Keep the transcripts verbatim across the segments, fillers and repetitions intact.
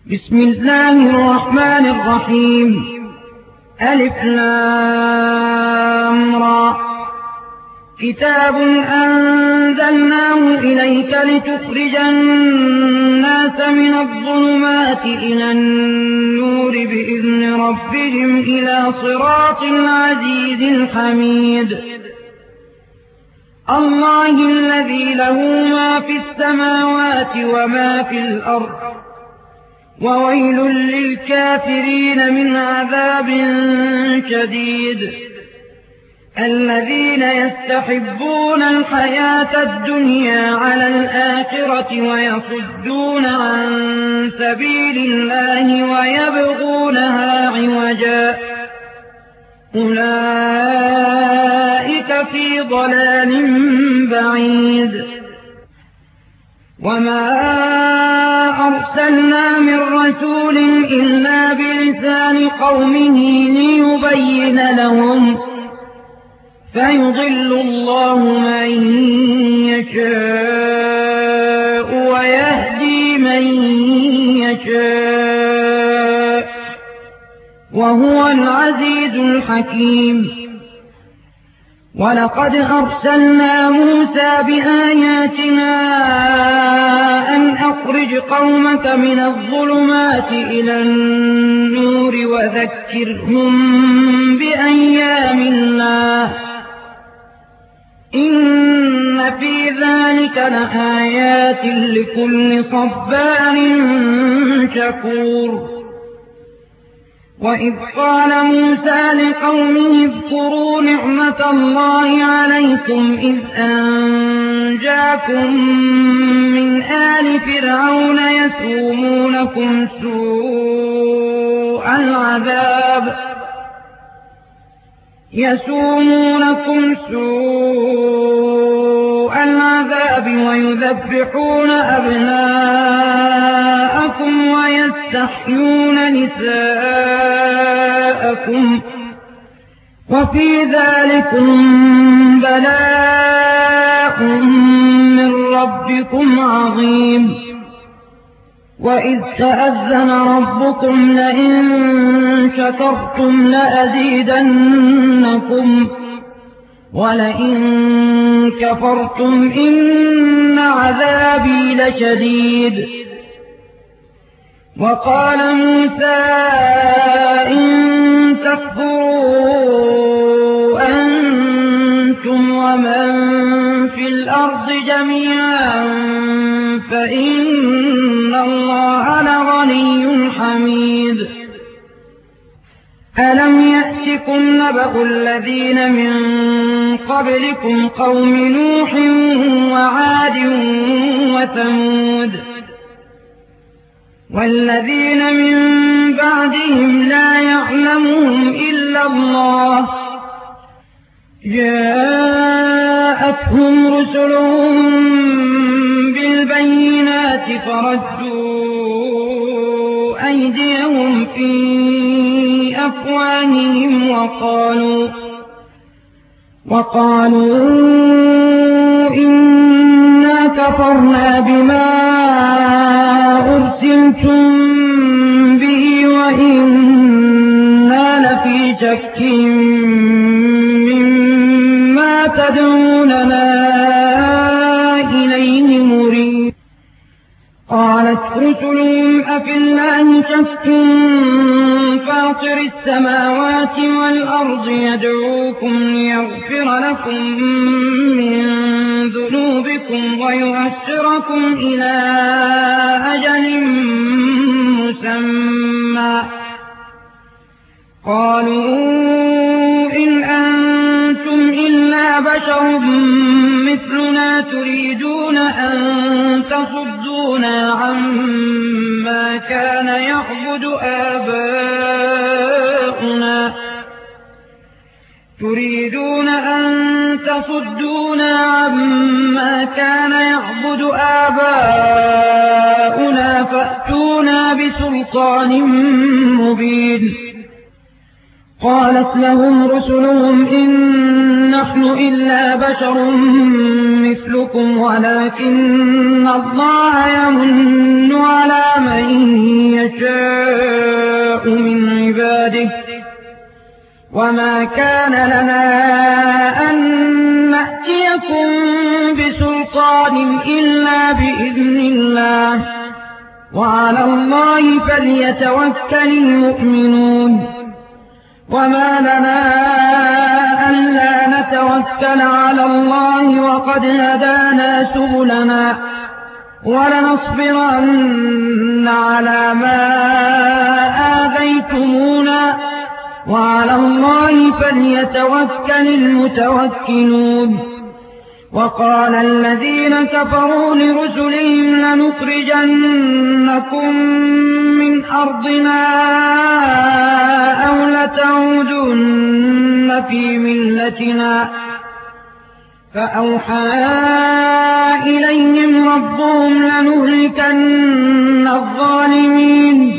بسم الله الرحمن الرحيم. ألف لام را. كتاب أنزلناه إليك لتخرج الناس من الظلمات إلى النور بإذن ربهم إلى صراط العزيز الحميد. الله الذي له ما في السماوات وما في الأرض، وويل للكافرين من عذاب شديد. الذين يستحبون الحياة الدنيا على الآخرة ويصدون عن سبيل الله ويبغونها عوجا، أولئك في ضلال بعيد. وما أرسلنا من رسول إلا بلسان قومه ليبين لهم، فيضل الله من يشاء ويهدي من يشاء، وهو العزيز الحكيم. ولقد أرسلنا موسى بآياتنا أن أخرج قومك من الظلمات إلى النور وذكرهم بأيام الله، إن في ذلك لآيات لكل صبار شكور. وإذ قال موسى لقومه اذكروا نعمة الله عليكم إذ أنجاكم من آل فرعون يسومونكم سوء العذاب يسومونكم سوء العذاب ويذبحون أبناءكم ويستحيون نساءكم، وفي ذلكم بلاء من ربكم عظيم. وإذ تأذن ربكم لئن شكرتم لأزيدنكم ولئن كفرتم إن عذابي لشديد. وقال موسى إن تكفروا أنتم ومن في الأرض جميعا فإن الله لغني حميد. ألم يأتكم نبأ الذين من قبلكم قوم نوح وعاد وثمود والذين من بعدهم لا يعلمهم إلا الله، جاءتهم رسلهم بالبينات فردوا أيديهم في أفواههم وقالوا وقالوا إنا كفرنا بما أرسلتم به وإنا لفي شك مما تدعوننا إليه مريب. قالت رسلهم أفي الله شك فاطر السماوات والأرض يدعوكم ليغفر لكم من ذنوبكم ويؤخركم إلى أجل مسمى. قالوا إن أنتم إلا بشر مثلنا تريدون أن تصدونا عما كان يعبد آباؤنا تريدون أن تصدونا عما كان يعبد آباؤنا فأتونا بسلطان مبين. قالت لهم رسلهم إن نحن إلا بشر مثلكم ولكن الله يمن على من يشاء وما كان لنا أن نأتيكم بسلطان إلا بإذن الله وعلى الله فليتوكل المؤمنون وما لنا ألا نتوكل على الله وقد هدانا سبلنا ولنصبرن على ما آذيتمونا وعلى الله فليتوكل المتوكلون وقال الذين كفروا لرسلهم لنخرجنكم من أرضنا أو لتعودن في ملتنا فأوحى إليهم ربهم لنهلكن الظالمين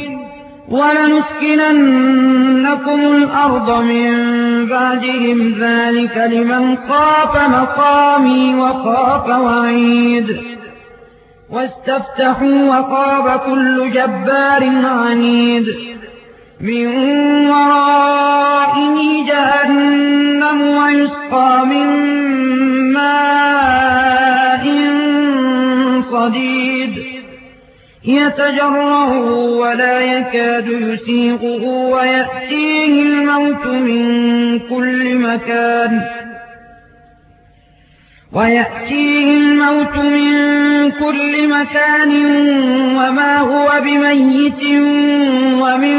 ولنسكننكم الأرض من بعدهم ذلك لمن خاف مقامي وخاف وعيد واستفتحوا وخاب كل جبار عنيد من ورائه جهنم ويسقى من ماء صديد يتجرعه ولا يكاد يسيغه ويأتيه الموت من كل مكان ويأتيه الموت من كل مكان وما هو بميت ومن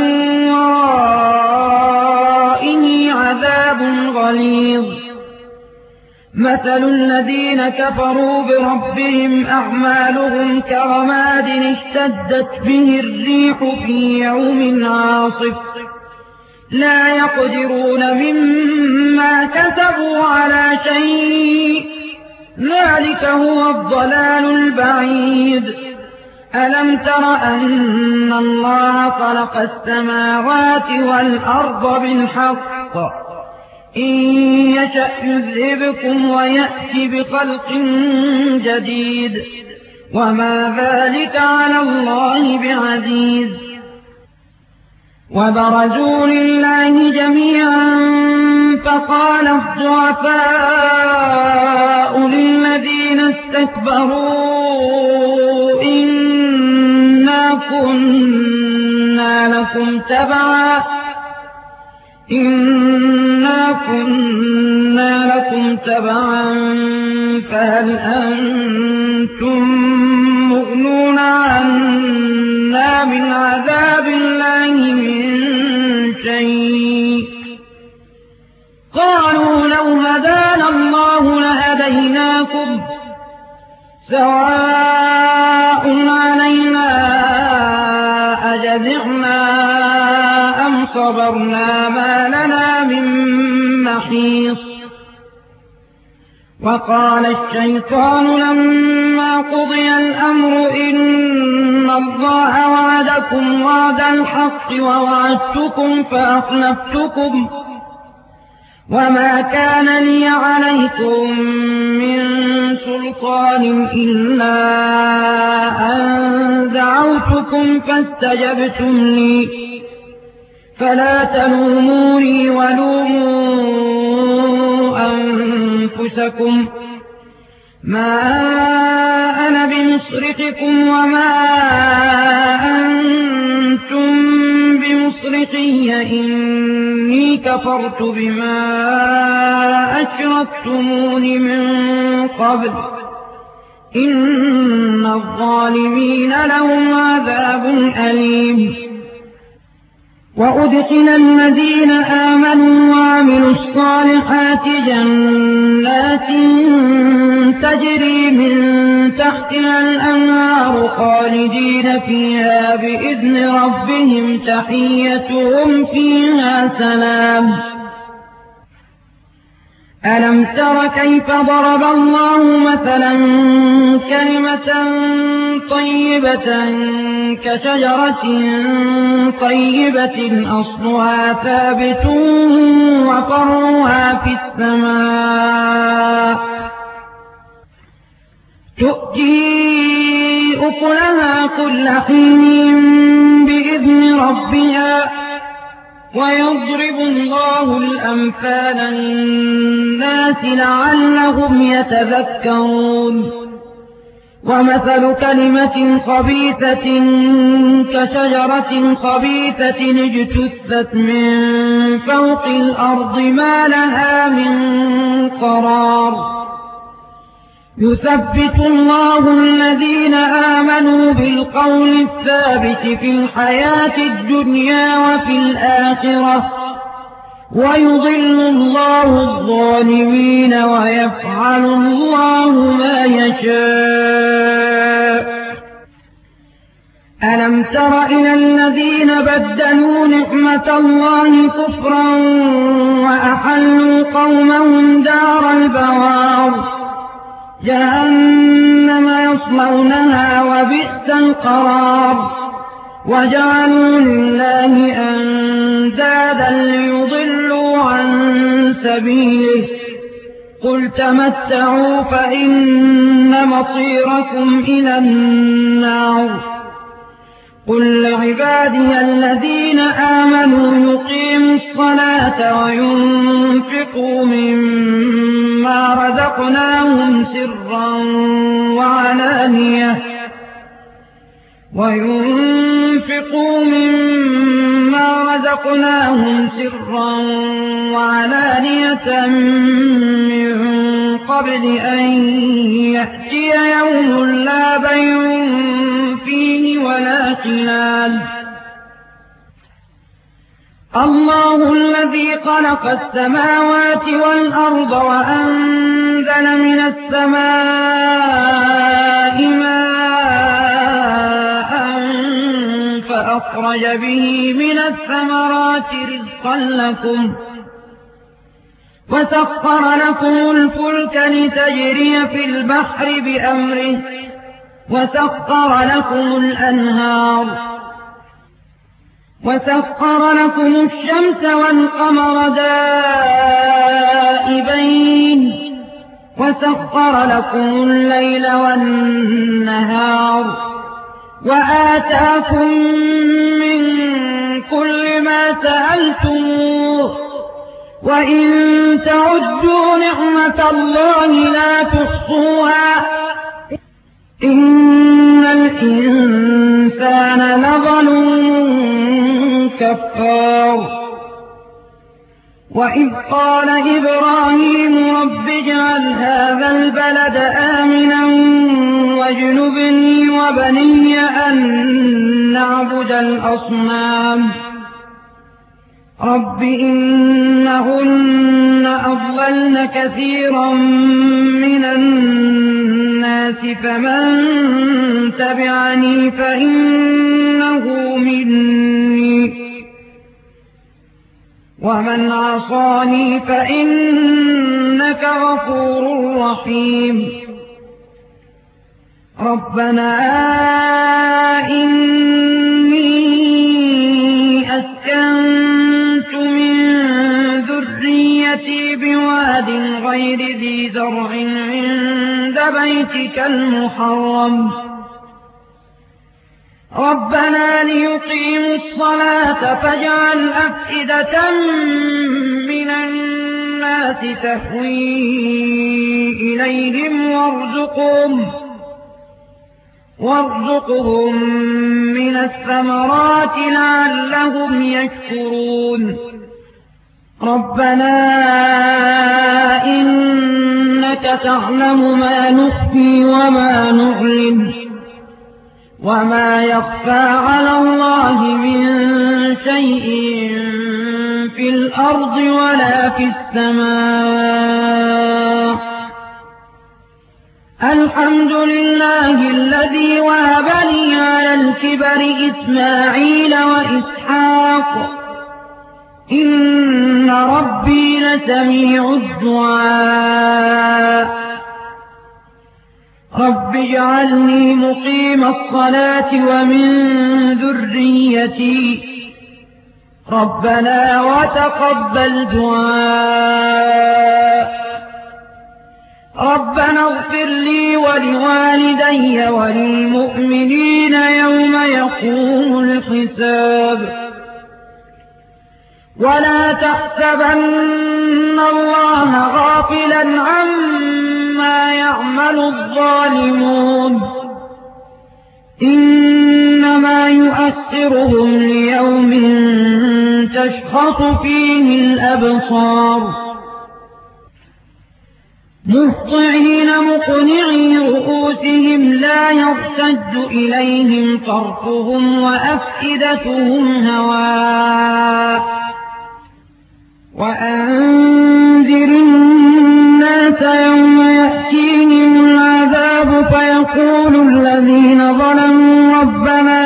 ورائه عذاب غليظ مثل الذين كفروا بربهم أعمالهم كرماد اشتدت به الريح في يوم عاصف لا يقدرون مما كسبوا على شيء ذلك هو الضلال البعيد ألم تر أن الله خلق السماوات والأرض بالحق إن يشأ يذهبكم ويأتي بخلق جديد وما ذلك على الله بعزيز وبرزوا لله جميعا فقال الضعفاء للذين استكبروا إنا كنا لكم تبعا إنا كنا لكم تبعا فهل أنتم مغنون عنا من عذاب الله من شيء قالوا لو هدانا الله لهديناكم سواء علينا أجزعنا أم صبرنا ما لنا من محيص وقال الشيطان لما قضي الأمر إن الله وعدكم وعد الحق ووعدتكم فأخلفتكم وما كان لي عليكم من سلطان إلا أن دعوتكم فاستجبتم لي فلا تلوموني ولوموا أنفسكم ما أنا بمصرخكم وما أنتم بمصرخي إني كفرت بما أشركتمون من قبل إن الظالمين لهم عذاب أليم وأدخل الذين آمنوا وعملوا الصالحات جنات تجري من تحتها الأنهار خالدين فيها بإذن ربهم تحيتهم فيها سلام ألم تر كيف ضرب الله مثلا كلمة طيبة كشجرة طيبة أصلها ثابت وفرعها في السماء تؤتي أكلها كل حين بإذن ربها ويضرب الله الأمثال للناس لعلهم يتذكرون ومثل كلمة خبيثة كشجرة خبيثة اجتثت من فوق الأرض ما لها من قرار يثبت الله الذين آمنوا بالقول الثابت في الحياة الدنيا وفي الآخرة ويضل الله الظالمين ويفعل الله ما يشاء ألم تر إلى الذين بدلوا نعمة الله كفرا وأحلوا قومهم دار البوار جهنم يصلونها وبئس القرار وجعلوا لله أندادا ليضلوا عن سبيله قل تمتعوا فإن مصيركم إلى النار قل لعبادي الذين آمنوا يقيموا الصلاة وينفقوا مما رزقناهم سرا وعلانية وينفقوا مما رزقناهم سرا وعلانية من قبل أن يأتي يوم لا بيع فيه ولا خلال الله الذي خلق السماوات والأرض وأنزل من السماء ماء فأخرج به من الثمرات رزقا لكم وسخر لكم الفلك لتجري في البحر بأمره وسخر لكم الأنهار وسخر لكم الشمس والقمر دائبين وسخر لكم الليل والنهار وآتاكم من كل ما سألتموه وإن تعدوا نعمة الله لا تحصوها إن الإنسان لظلوم كفار وإذ قال إبراهيم رب اجعل هذا البلد آمنا واجنبني وبني أن نعبد الأصنام رب إنهن أضللن كثيرا من الناس فمن تبعني فإنه مني ومن عصاني فإنك غفور رحيم ربنا إني أسكنت من ذريتي بواد غير ذي زرع عند بيتك المحرم ربنا ليقيموا الصلاة فاجعل أفئدة من الناس تهوي إليهم وارزقهم وارزقهم من الثمرات لعلهم يشكرون ربنا إنك تعلم ما نخفي وما نعلن وما يخفى على الله من شيء في الأرض ولا في السماء الحمد لله الذي وهب لي على الكبر إسماعيل وإسحاق إن ربي لسميع الدعاء رب اجعلني مقيم الصلاة ومن ذريتي ربنا وتقبل دعاء ربنا اغفر لي ولوالدي وللمؤمنين يوم يقوم الحساب ولا تحسبن الله غافلا عما يعمل الظالمون إنما يؤخرهم ليوم تشخص فيه الأبصار مهطعين مقنعي رؤوسهم لا يرتد إليهم طرفهم وأفئدتهم هواء وأنذر الناس يوم يأتيهم العذاب فيقول الذين ظلموا ربنا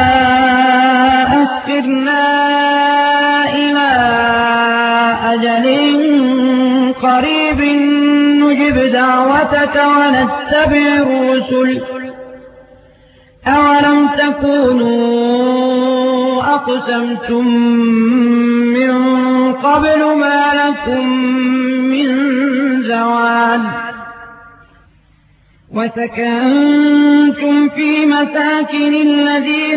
أخرنا إلى أجل قريب نجب دعوتك ونتبع الرسل أولم تكونوا أقسمتم من قبل ما لكم من زوال وسكنتم في مساكن الذين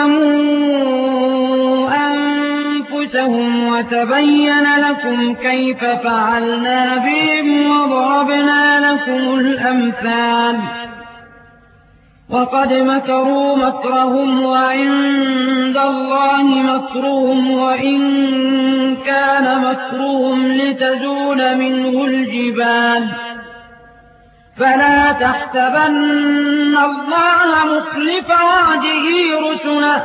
ظلموا أنفسهم وتبين لكم كيف فعلنا بهم وضربنا لكم الأمثال وقد مكروا مكرهم وعند الله مكرهم وإن كان مكرهم لتزول منه الجبال فلا تحسبن الله مخلف وعده رسله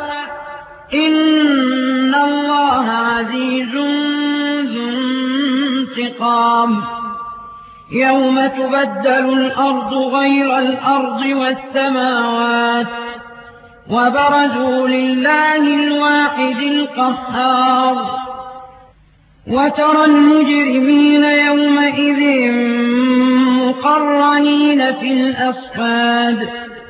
إن الله عزيز ذو انتقام يوم تبدل الأرض غير الأرض والسماوات وبرزوا لله الواحد القهار وترى المجرمين يومئذ مقرنين في الأصفاد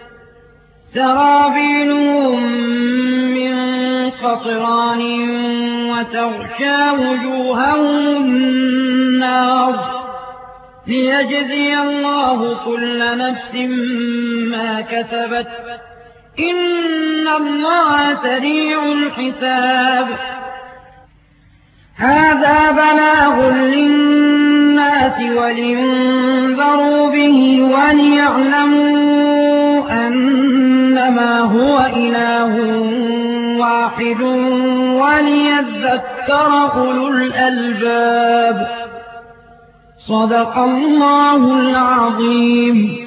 سرابيلهم من قطران وتغشى وجوههم النار ليجزي الله كل نفس ما كسبت إن الله سريع الحساب هذا بلاغ للناس ولينذروا به وليعلموا أنما هو إله واحد وليذكر أولو الألباب صدق الله العظيم.